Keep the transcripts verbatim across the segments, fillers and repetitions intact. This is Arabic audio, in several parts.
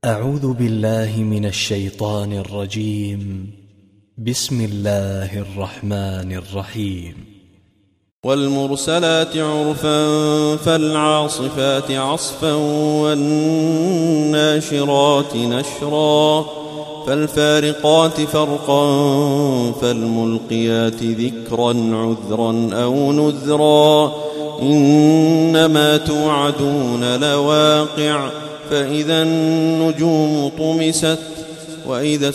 أعوذ بالله من الشيطان الرجيم. بسم الله الرحمن الرحيم. والمرسلات عرفا فالعاصفات عصفا والناشرات نشرا فالفارقات فرقا فالملقيات ذكرا عذرا أو نذرا إنما توعدون لواقع فإذا النجوم طمست وإذا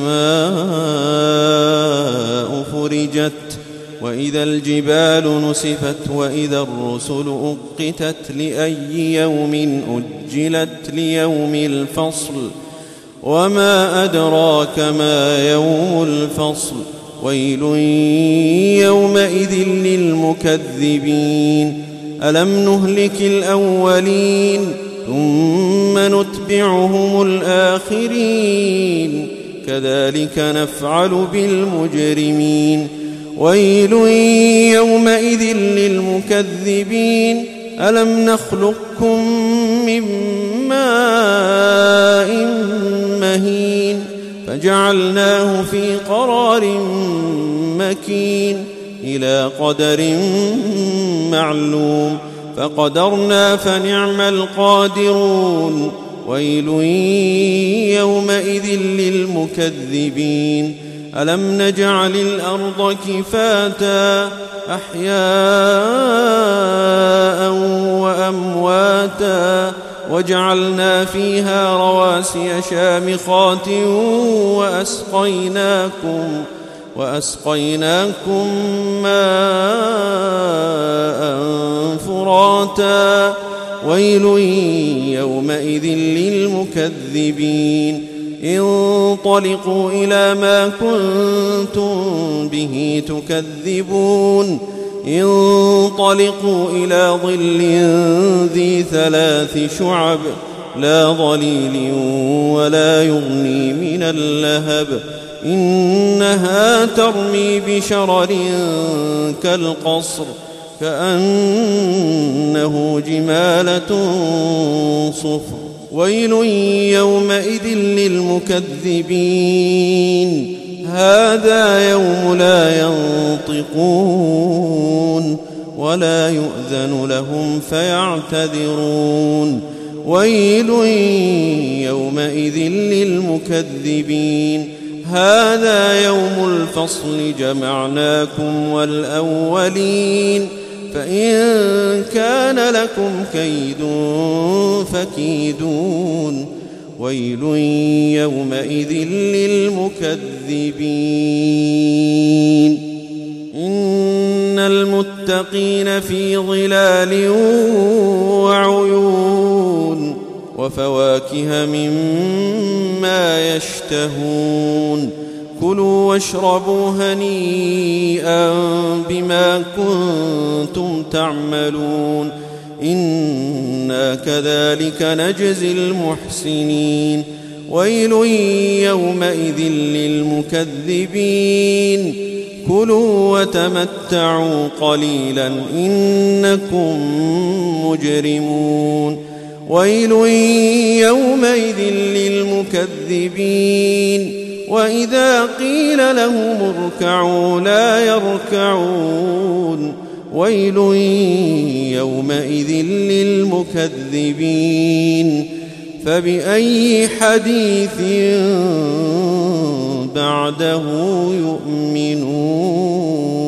السماء فرجت وإذا الجبال نسفت وإذا الرسل أقتت لأي يوم أجلت ليوم الفصل وما أدراك ما يوم الفصل ويل يومئذ للمكذبين ألم نهلك الأولين ثم نتبعهم الآخرين كذلك نفعل بالمجرمين ويل يومئذ للمكذبين ألم نخلقكم من ماء مهين فجعلناه في قرار مكين إلى قدر معلوم فقدرنا فنعم القادرون ويل يومئذ للمكذبين ألم نجعل الأرض كفاتا أحياء وأمواتا وجعلنا فيها رواسي شامخات وأسقيناكم وأسقيناكم ماء فراتا ويل يومئذ للمكذبين انطلقوا إلى ما كنتم به تكذبون انطلقوا إلى ظل ذي ثلاث شعب لا ظليل ولا يغني من اللهب إنها ترمي بشرر كالقصر كأنه جمالة صفر ويل يومئذ للمكذبين هذا يوم لا ينطقون ولا يؤذن لهم فيعتذرون ويل يومئذ للمكذبين هذا يوم الفصل جمعناكم والأولين فإن كان لكم كيد فكيدون ويل يومئذ للمكذبين إن المتقين في ظلال وعيون وفواكه مما يشتهون كلوا واشربوا هنيئا بما كنتم تعملون إنا كذلك نجزي المحسنين ويل يومئذ للمكذبين كلوا وتمتعوا قليلا إنكم مجرمون ويل يومئذ للمكذبين وإذا قيل لهم اركعوا لا يركعون ويل يومئذ للمكذبين فبأي حديث بعده يؤمنون.